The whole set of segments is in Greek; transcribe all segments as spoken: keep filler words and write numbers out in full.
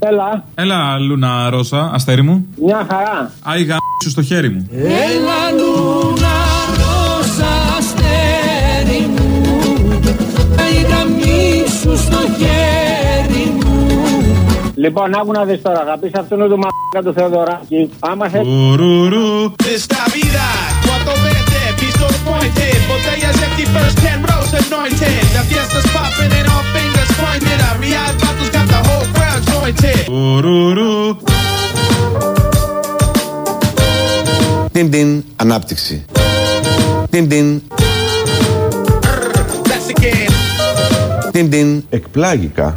Έλα. Έλα, Λούνα Ρώσα, αστέρι μου. Μια χαρά. Άι γα σου στο χέρι μου. Έλα, Λούνα Ρώσα, αστέρι μου. Άι γα σου στο χέρι μου. Λοιπόν, άκου να δεις τώρα, θα πεις αυτόν του μ***α του Θεοδωράκη. Άμα θες... Ουρουρου. Esta vida, cuatro veces, pistols pointed, botellas empty first, ten rows anointed. The fiesta's popping and all fingers pointed. A real battle's got the whole crowd jointed. Ουρουρου. Την την ανάπτυξη. Την την. That's again. Την την εκπλάγικα.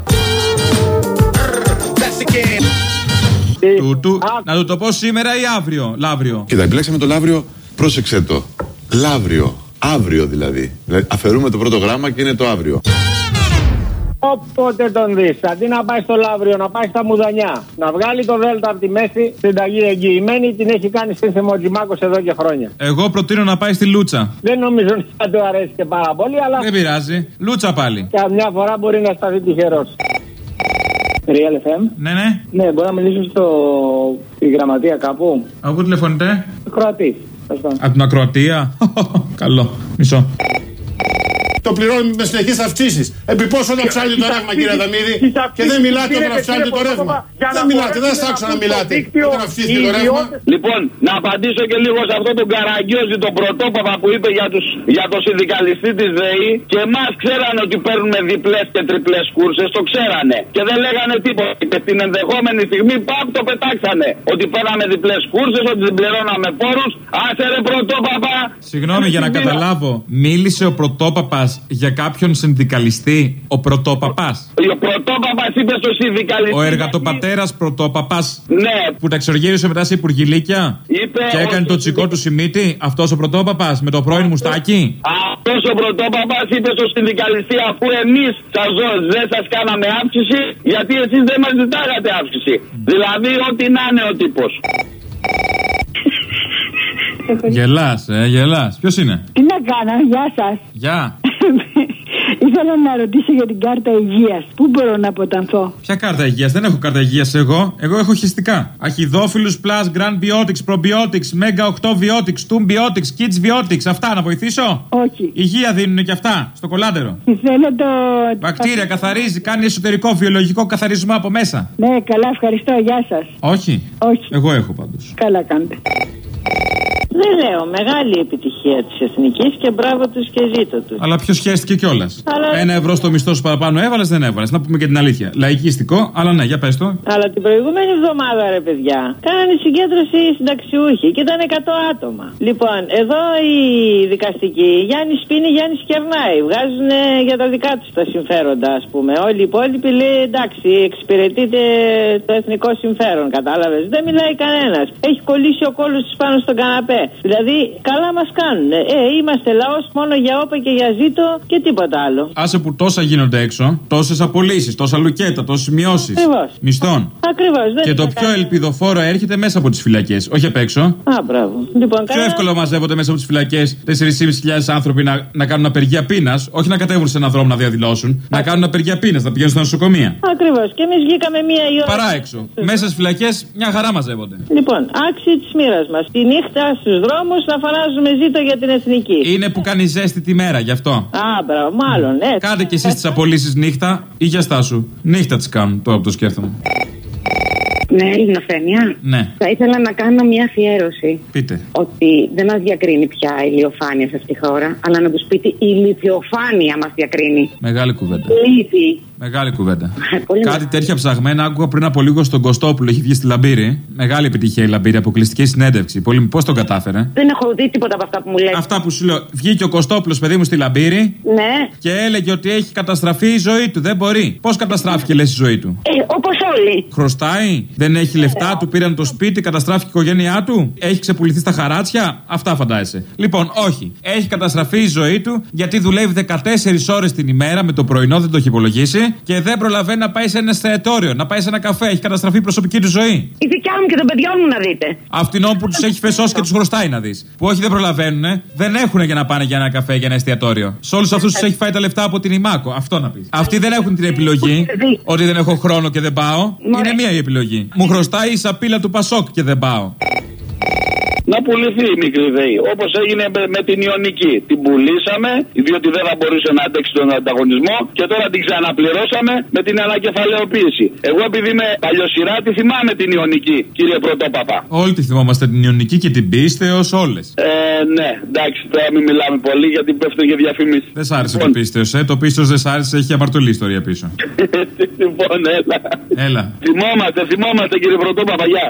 Του, του, να του το πω σήμερα ή αύριο, λαύριο. Κοίτα, επιλέξαμε το λαύριο, πρόσεξε το. Λαύριο, αύριο δηλαδή. Δηλαδή αφαιρούμε το πρώτο γράμμα και είναι το αύριο. Όποτε τον δεις, αντί να πάει στο Λαύριο, να πάει στα Μουδανιά, να βγάλει το Δέλτα από τη μέση, συνταγή εγγυημένη, την έχει κάνει στην Θεμοτζημάκος εδώ και χρόνια. Εγώ προτείνω να πάει στη Λούτσα. Δεν νομίζω ότι θα του αρέσει και πάρα πολύ, αλλά. Δεν πειράζει. Λούτσα πάλι. Καμιά φορά μπορεί να σταθεί τυχερός. Real εφ εμ. Ναι, ναι. Ναι, μπορώ να μιλήσω στο... στη γραμματεία κάπου. Από πού τηλεφωνείτε? Κροατή. Από την Ακροατία. Καλό. Μισό. Το πληρώνουμε με συνεχείς αυξήσεις. Επί πόσο να ψάλει το ρεύμα, κύριε Δαμίδη, και δεν μιλάτε όταν αυξάνετε το ρεύμα. Δεν μιλάτε, δεν σας άκουσα να μιλάτε όταν αυξήθηκε το ρεύμα. Λοιπόν, να απαντήσω και λίγο σε αυτό τον Καραγκιόζη, τον πρωτόπαπα που είπε για, τους, για το συνδικαλιστή της ΔΕΗ. Και εμάς ξέρανε ότι παίρνουμε διπλές και τριπλές κούρσες, το ξέρανε. Και δεν λέγανε τίποτα. Και την ενδεχόμενη στιγμή παπ το πετάξανε. Ότι παίρναμε διπλές κούρσες, ότι την πληρώναμε φόρους. Άσε ρε πρωτόπαπα. Συγγνώμη για να καταλάβω. Μίλησε ο πρωτόπαπας για κάποιον συνδικαλιστή, ο πρωτόπαπας. Ο πρωτόπαπας είπε στο συνδικαλιστή. Ο εργατοπατέρας πρωτόπαπας. Ναι. Που τα εξοργύρισε μετά σε υπουργηλίκια. Είπε και έκανε το τσικό του Σιμίτη. Αυτός ο πρωτόπαπας με το πρώην μουστάκι. Αυτός ο πρωτόπαπας είπε στο συνδικαλιστή, αφού εμείς σας δεν σας κάναμε αύξηση, γιατί εσείς δεν μας ζητάγατε αύξηση. Mm. Δηλαδή, ό,τι να είναι ο τύπος. Γελάς, ε, γελάς. Ποιος είναι? Τι να κάνω, γεια σας. Γεια. Ήθελα να ρωτήσω για την κάρτα υγείας. Πού μπορώ να αποτανθώ? Ποια κάρτα υγείας? Δεν έχω κάρτα υγείας εγώ. Εγώ έχω χιστικά. Αχιδόφιλους Plus, Grand Biotics, Probiotics, Mega οκτώ Biotics, Toon Biotics, Kids Biotics. Αυτά να βοηθήσω? Όχι. Υγεία δίνουν και αυτά στο κολάντερο. Θέλω το. Βακτήρια, καθαρίζει, κάνει εσωτερικό βιολογικό καθαρισμό από μέσα. Ναι, καλά, ευχαριστώ, γεια σας. Όχι. Όχι. Εγώ έχω πάντως. Καλά κάνετε. Δεν λέω, μεγάλη επιτυχία της Εθνικής και μπράβο τους και ζήτω τους. Αλλά ποιος χαίστηκε κιόλας? Αλλά... Ένα ευρώ στο μισθό σου παραπάνω έβαλες, δεν έβαλες. Να πούμε και την αλήθεια. Λαϊκιστικό, αλλά ναι, για πες το. Αλλά την προηγούμενη εβδομάδα, ρε παιδιά, κάνανε συγκέντρωση οι συνταξιούχοι και ήταν εκατό άτομα. Λοιπόν, εδώ οι δικαστικοί, Γιάννη σπίνει, Γιάννη κερνάει. Βγάζουν για τα δικά τους τα συμφέροντα, ας πούμε. Όλοι οι υπόλοιποι λέει εντάξει, εξυπηρετείται το εθνικό συμφέρον, κατάλαβες? Δεν μιλάει κανένας. Έχει κολλήσει ο κόλλος της πάνω στον καναπέ. Δηλαδή, καλά μας κάνουν. Ε, είμαστε λαός μόνο για όπα και για ζήτο και τίποτα άλλο. Άσε που τόσα γίνονται έξω, τόσες απολύσεις, τόσα λουκέτα, τόσες μειώσεις μισθών. Ακριβώς. Και το πιο ελπιδοφόρο έρχεται μέσα από τις φυλακές, όχι απ' έξω. Α, μπράβο. Λοιπόν, πιο καλά... εύκολο μαζεύονται μέσα από τις φυλακές τέσσερις χιλιάδες πεντακόσιοι άνθρωποι να, να κάνουν απεργία πείνας, όχι να κατέβουν σε έναν δρόμο να διαδηλώσουν, Α. να κάνουν απεργία πείνας, να πηγαίνουν στα νοσοκομεία. Ακριβώς. Και εμείς βγήκαμε μία η ώρα. Παρά έξω. Μέσα στις φυλακές μια χαρά μαζεύονται. Λοιπόν, άξιοι της μοίρας μας. Τη νύχτα στους δρόμους να φωνάζουμε ζήτω για την εθνική. Είναι που κάνει ζέστη τη μέρα, γι' αυτό. Α, μπράβο, μάλλον, ναι. Κάντε κι εσείς τις απολύσεις νύχτα ή για στάσου. Νύχτα τις κάνουν, τώρα που το σκέφτομαι. Ναι, Ελληνοφρένεια. Ναι. Θα ήθελα να κάνω μια αφιέρωση. Πείτε. Ότι δεν μας διακρίνει πια η ηλιοφάνεια σε αυτή τη χώρα, αλλά να τους πείτε η ηλιοφάνεια μας διακρίνει. Μεγάλη κουβέντα. Λύθη. Μεγάλη κουβέντα. Πολύ Κάτι με... τέτοια ψαγμένα άκουγα πριν από λίγο στον Κωστόπουλο. Έχει βγει στη Λαμπύρη. Μεγάλη επιτυχία η Λαμπύρη, αποκλειστική συνέντευξη. Πολύ... Πώς τον κατάφερε? Δεν έχω δει τίποτα από αυτά που μου λέει. Αυτά που σου λέω. Βγήκε ο Κωστόπουλος, παιδί μου, στη Λαμπύρη. Ναι. Και έλεγε ότι έχει καταστραφεί η ζωή του. Δεν μπορεί. Πώς καταστράφηκε, λες, η ζωή του? Ε, όπως όλοι. Χρωστάει. Δεν έχει λεφτά, του πήραν το σπίτι, καταστράφηκε η οικογένειά του. Έχει ξεπουληθεί στα χαράτσια. Αυτά φαντάζεσαι. Λοιπόν, όχι. Έχει καταστραφεί η ζωή του γιατί δουλεύει δεκατέσσερις ώρες την ημέρα με το πρωινό, δεν το έχει υπολογίσει και δεν προλαβαίνει να πάει σε ένα εστιατόριο, να πάει σε ένα καφέ. Έχει καταστραφεί η προσωπική του ζωή. Η δικιά μου και των παιδιών μου να δείτε. Αυτινών που του έχει φεσώσει και του χρωστάει να δει. Που όχι δεν προλαβαίνουν, δεν έχουν για να πάνε για ένα καφέ, για ένα εστιατόριο. Σε όλους αυτούς του έχει φάει τα λεφτά από την Ιμάκο. Αυτό να πει. Αυτοί δεν έχουν την επιλογή ότι δεν έχω χρόνο και δεν πάω. Μωρέ. Είναι μία η επιλογή. Μου χρωστάει η σαπίλα του Πασόκ και δεν πάω. Να πουληθεί η μικρή ΔΕΗ. Όπως έγινε με, με την Ιωνική. Την πουλήσαμε, διότι δεν θα μπορούσε να αντέξει τον ανταγωνισμό και τώρα την ξαναπληρώσαμε με την ανακεφαλαιοποίηση. Εγώ, επειδή είμαι παλιοσυρά, τη θυμάμαι την Ιωνική, κύριε Πρωτόπαπα. Όλοι τη θυμόμαστε την Ιωνική και την Πίστεως, όλες. Ε, ναι, εντάξει, τώρα μην μιλάμε πολύ γιατί πέφτουν και διαφημίσεις. Δεν σ' άρεσε το Πίστεως, ε. Το Πίστεως δεν σ' άρεσε, έχει απαρτολή ιστορία πίσω. Λοιπόν, έλα. Έλα. Θυμόμαστε, θυμόμαστε, κύριε Πρωτόπαπα, γεια.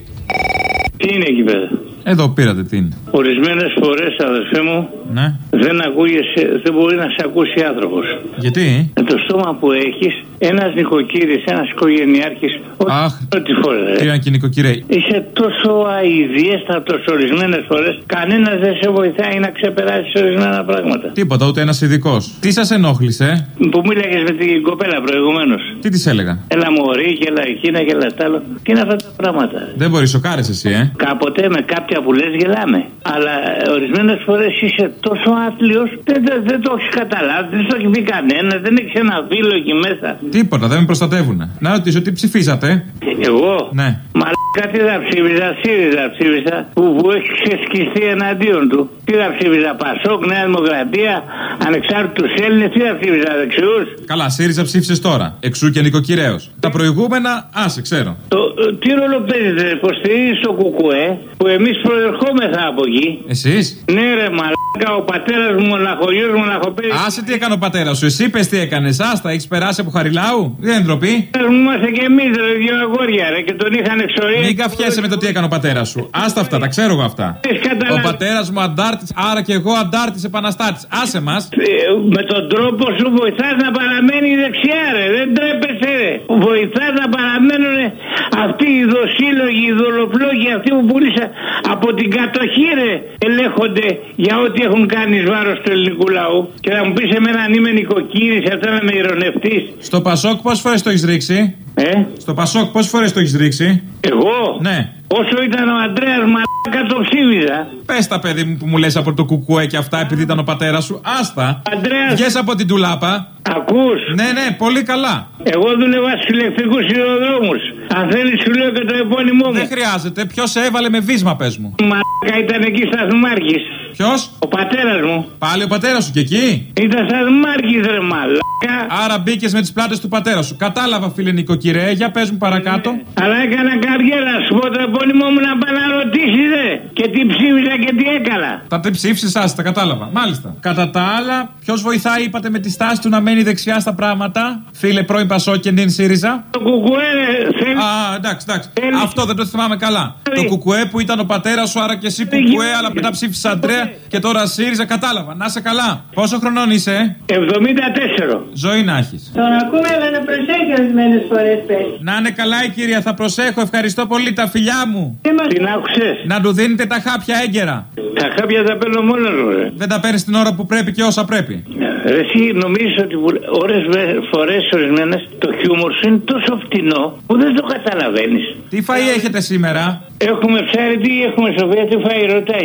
Τι είναι εκεί πέρα? Εδώ πήρατε τι είναι. Ορισμένες φορές, αδερφέ μου, ναι. δεν ακούγεσαι, δεν μπορεί να σε ακούσει άνθρωπος. Γιατί? Με το στόμα που έχεις, ένας νοικοκύρης, ένας οικογενειάρχης, Αχ, ό,τι φορά. Κύριε και νοικοκυρέ. Είσαι τόσο αηδιέστατος ορισμένες φορές, κανένας δεν σε βοηθάει να ξεπεράσεις ορισμένα πράγματα. Τίποτα, ούτε ένας ειδικός. Τι σας ενόχλησε? Που μίλαγες με την κοπέλα προηγουμένως. Τι της έλεγα? Έλα μωρή, και έλα εκείνα και έλα τ' άλλο. Τι είναι αυτά τα πράγματα? Δεν μπορεί, σοκάρεις εσύ, ε. Κάποτε με κάποια που λες γελάμε. Αλλά ορισμένες φορές είσαι τόσο άθλιος, δεν, δεν, δεν το έχεις καταλάβει, δεν το έχει πει κανένα, δεν έχεις ένα φίλο εκεί μέσα. Τίποτα, δεν με προστατεύουν. Να ρωτήσω, τι ψηφίσατε? Εγώ? Ναι. Μαλάκα, τι θα ψήφιζα, ΣΥΡΙΖΑ ψήφιζα, που, που έχει ξεσκιστεί εναντίον του. Τι θα ψήφιζα, Πασόκ, Νέα Δημοκρατία, ανεξάρτητους Έλληνες, τι θα ψήφιζα, δεξιούς? Καλά, ΣΥΡΙΖΑ ψήφισες τώρα. Εξού και νοικοκυρέος. Τα προηγούμενα, άσε, ξέρω. Το, τι ρόλο παίζετε, υποστηρίζεις το Κουκουέ, που εμείς προερχόμεθα από εκεί? Εσείς? Ναι, ρε μαλάκα, ο πατέρας μου, μοναχογιός μου, μοναχοπέδι. Άσε, τι έκανε ο πατέρας σου, εσύ πες τι έκανες. Άστα, έχεις περάσει από Χαριλάου, δεν είναι ντροπή. Είμαστε και εμείς, ρε, δύο αγόρια, ρε, και τον είχαν εξορίσει. Μην καφιέσαι με το τι έκανε ο πατέρας σου. Άστα αυτά, τα ξέρω εγώ αυτά. Ο πατέρας μου αντάρτης, άρα και εγώ αντάρτης επαναστάτης. Άσε μας. Με τον τρόπο σου βοηθάς να παραμένει η δεξιά, ρε. Δεν τρέπεσαι, ρε. Βοηθάς να παραμένουν αυτοί οι δοσύλλογοι, οι δολοπλόγοι, αυτοί που πούλησαν από την κατοχή, ρε. Ελέγχονται για ό,τι έχουν κάνει εις βάρος του ελληνικού λαού. Και να μου πεις εμένα αν είμαι νοικοκύρης, αυτά να με ειρωνευτείς. Στο Πασόκ πόσες φορές το έχεις ρίξει? Ε? Στο Πασόκ πόσες φορές το έχεις ρίξει? Εγώ? Ναι. Όσο ήταν ο Αντρέας μαλάκα το ψήφιζα. Πες τα, παιδί μου, που μου λες από το Κουκουέ και αυτά επειδή ήταν ο πατέρας σου. Άστα. Αντρέας. Βγες από την τουλάπα. Ακούς? Ναι, ναι, πολύ καλά. Εγώ δούλευα στους ηλεκτρικούς σιδηροδρόμους. Αν θέλεις σου λέω και το επώνυμό μου. Δεν χρειάζεται. Ποιος σε έβαλε με βίσμα, πες μου? Μαλάκα ήταν εκεί σταθμάρχης. Ποιος? Ο πατέρας μου. Πάλι ο πατέρας σου και εκεί? Ήταν σταθμάρχης, ρε μαλάκα. Άρα μπήκες με τις πλάτες του πατέρα σου. Κατάλαβα, φίλε νοικοκυρέ, για πες μου παρακάτω. Ναι. Αλλά έκανα καριέρα, σου πω το επώνυμό μου να πάει να ρωτήσεις, ρε. Και τι ψήφισα και τι έκανα. Τα τι ψήφισες, άστα, τα κατάλαβα. Μάλιστα. Κατά τα άλλα, ποιος βοηθάει, είπατε, με τη στάση του να μένει δεξιά στα πράγματα? Φίλε πρώην Πασόκ και νυν ΣΥΡΙΖΑ. Το Κουκουέ, θέλει. Α, εντάξει, εντάξει. Θέλει. Αυτό δεν το θυμάμαι καλά. Θέλει. Το Κουκουέ που ήταν ο πατέρας σου, άρα και εσύ Κουκουέ, αλλά μετά ψήφισε Αντρέα και τώρα ΣΥΡΙΖΑ. Κατάλαβα. Να είσαι καλά. Πόσο χρονών είσαι? εβδομήντα τέσσερα. Ζωή να έχεις. Τον ακούμε, αλλά να προσέχει ορισμένες φορές πες. Να είναι καλά η κυρία, θα προσέχω. Ευχαριστώ πολύ, τα φιλιά μου. Την άκουσες? Να του δίνετε τα χάπια έγκαιρα. Τα χάπια τα παίρνω μόνος μου, ρε. Δεν τα παίρνεις την ώρα που πρέπει και όσα πρέπει. Ρε, εσύ νομίζεις ότι ώρες φορές ορισμένες το χιούμορ σου είναι τόσο φτηνό που δεν το καταλαβαίνεις. Τι φαΐ έχετε σήμερα? Έχουμε ψάρι, τι έχουμε, Σοφία, τι φαΐ, ρωτάει.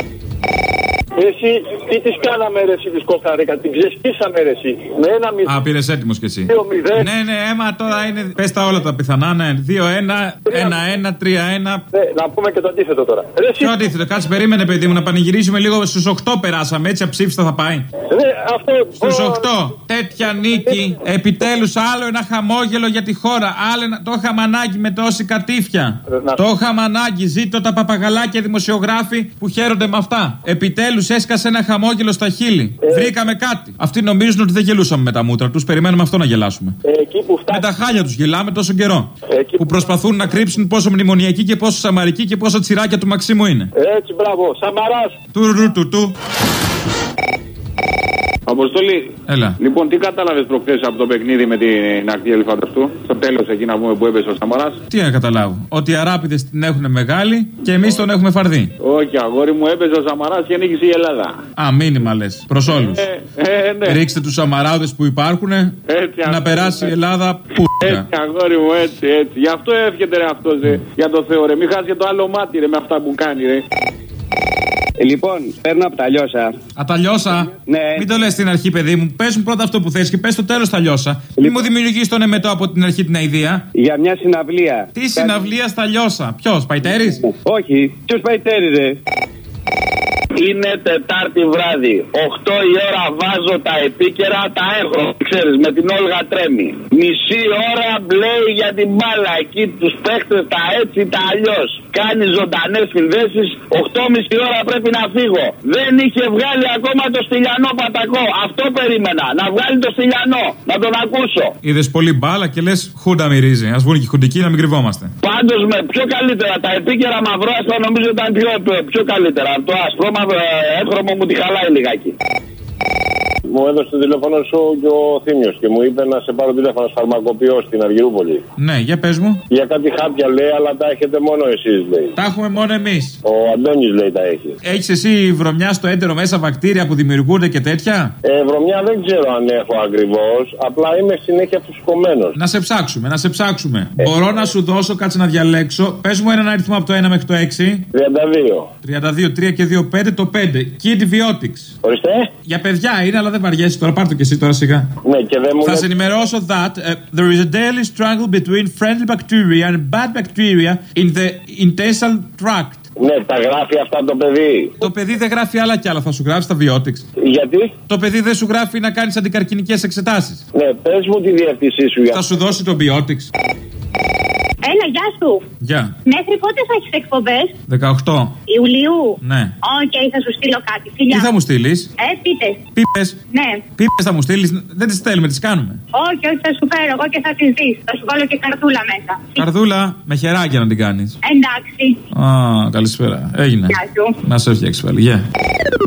Εσύ, τι της κάναμε ρε εσύ της κόκαρικα, την ξεσκίσαμε ρε εσύ. Με ένα μηδέν. Α, πήρες έτοιμος κι εσύ. δύο μηδέν. Ναι, ναι, έμα τώρα είναι. Πες τα όλα τα πιθανά, ναι. δύο ένα, ένα ένα, τρία ένα. Ναι, να πούμε και το αντίθετο τώρα. Ρε, εσύ... Ποιο αντίθετο, κάτσε περίμενε παιδί μου να πανηγυρίσουμε λίγο. Στους οκτώ περάσαμε, έτσι αψήφιστα θα πάει. Ναι, αυτό. Στους οκτώ. Τέτοια νίκη. Επιτέλους άλλο ένα χαμόγελο για τη χώρα. Άλλο ένα. Το είχαμε ανάγκη με τόση κατήφια. Να... Το είχαμε ανάγκη. Ζήτω τα παπαγαλάκια δημοσιογράφοι που χαίρονται με αυτά. Επιτέλους έσκασε ένα χαμόγελο στα χείλη. Ε... Βρήκαμε κάτι. Αυτοί νομίζουν ότι δεν γελούσαμε με τα μούτρα τους. Περιμένουμε αυτό να γελάσουμε. Ε, εκεί που φτά... Με τα χάλια τους γελάμε τόσο καιρό. Εκεί... Που προσπαθούν να κρύψουν πόσο μνημονιακοί και πόσο σαμαρικοί και πόσο τσιράκια του Μαξίμου είναι. Έτσι, μπράβο. Σαμαράς. Του του του. Αποστολή. Έλα. Λοιπόν, τι κατάλαβες προχθές από το παιχνίδι με την ακτή ελεφάνταστου? Στο τέλος εκεί να πούμε που έπεσε ο Σαμαράς. Τι να καταλάβω? Ότι οι Αράπηδες την έχουν μεγάλη και εμείς τον έχουμε φαρδί. Όχι, αγόρι μου, έπεσε ο Σαμαράς και νίκησε η Ελλάδα. Α, μήνυμα λες. Προς όλους. Ε, ε, ναι. Ρίξτε τους Σαμαράδες που υπάρχουν να αγόρι, περάσει η Ελλάδα που. Έτσι, αγόρι μου, έτσι, έτσι. Γι' αυτό εύχεται ρε αυτός, ρε. Για το Θεό, ρε. Μην χάσει και το άλλο μάτι, ρε, με αυτά που κάνει, ρε. Λοιπόν, παίρνω από τα Λιώσα. Α, τα Λιώσα. Ναι. Μην το λες στην αρχή, παιδί μου. Πες μου πρώτα αυτό που θες και πες στο τέλος τα Λιώσα. Λοιπόν. Μην μου δημιουργείς τον εμετό από την αρχή την αηδία. Για μια συναυλία. Τι συναυλία στα Λιώσα. Ποιος, Παϊτέρης? Όχι. Ποιος Παϊτέρης, ρε? Είναι Τετάρτη βράδυ. οκτώ η ώρα βάζω τα επίκαιρα, τα έχω. Ξέρεις, με την Όλγα Τρέμι. Μισή ώρα μπλέει για την μπάλα. Εκεί τους παίχτες τα έτσι, τα αλλιώς. Κάνει ζωντανές συνδέσεις. οκτώ και μισή ώρα πρέπει να φύγω. Δεν είχε βγάλει ακόμα το Στυλιανό Πατακό. Αυτό περίμενα. Να βγάλει το Στυλιανό. Να τον ακούσω. Είδες πολύ μπάλα και λες χούντα μυρίζει. Ας βγουν και οι χουντικοί να μην κρυβόμαστε. Πάντως με πιο καλύτερα. Τα επίκαιρα μαυρό-άσπρα νομίζω ήταν πιο, πιο καλύτερα. Το άσπρο έγχρωμο μου τη χαλάει λιγάκι. Μου έδωσε το τηλέφωνο σου και ο Θήμιος και μου είπε να σε πάρω τηλέφωνο φαρμακοποιό στην Αργυρούπολη. Ναι, για πες μου. Για κάτι χάπια λέει, αλλά τα έχετε μόνο εσείς, λέει. Τα έχουμε μόνο εμείς. Ο Αντώνης λέει τα έχει. Έχεις εσύ βρωμιά στο έντερο μέσα βακτήρια που δημιουργούνται και τέτοια? Ε, βρωμιά δεν ξέρω αν έχω ακριβώς. Απλά είμαι συνέχεια φουσκωμένος. Να σε ψάξουμε, να σε ψάξουμε. Ε. Μπορώ να σου δώσω, κάτσε να διαλέξω. Πες μου έναν αριθμό από το ένα μέχρι το έξι. τριάντα δύο. τριάντα δύο, τρία και δύο, πέντε, το πέντε. Kid Biotics. Ορίστε. Για παιδιά είναι, αλλά δεν βαριέσαι τώρα, πάρ' το και εσύ τώρα σιγά. Ναι, και δεν μου θα λέ... σε ενημερώσω that uh, there is a daily struggle between friendly bacteria and bad bacteria in the intestinal tract. Ναι, τα γράφει αυτά το παιδί. Το παιδί δεν γράφει άλλα κι άλλα, θα σου γράψει τα Biotics. Γιατί? Το παιδί δεν σου γράφει να κάνεις αντικαρκινικές εξετάσεις. Ναι, πες μου τη διεύθυνσή σου. Για... Θα σου δώσει το Biotics. Έλα, γεια σου. Γεια. Μέχρι πότε θα έχεις εκπομπές? δεκαοκτώ Ιουλίου. Ναι. Οκ, okay, θα σου στείλω κάτι. Φιλιά. Τι θα μου στείλεις? Ε, πίτες. Πίπες. Ναι. Πίπες θα μου στείλεις? Δεν τις στέλνουμε, τις κάνουμε. Όχι, όχι, θα σου φέρω εγώ και θα τις δεις. Θα σου βάλω και καρδούλα μέσα. Καρδούλα με χεράκια να την κάνεις. Εντάξει. Α, καλησπέρα. Έγινε. Γεια σου. Να σε φτιάξει πάλι. Γεια. Yeah.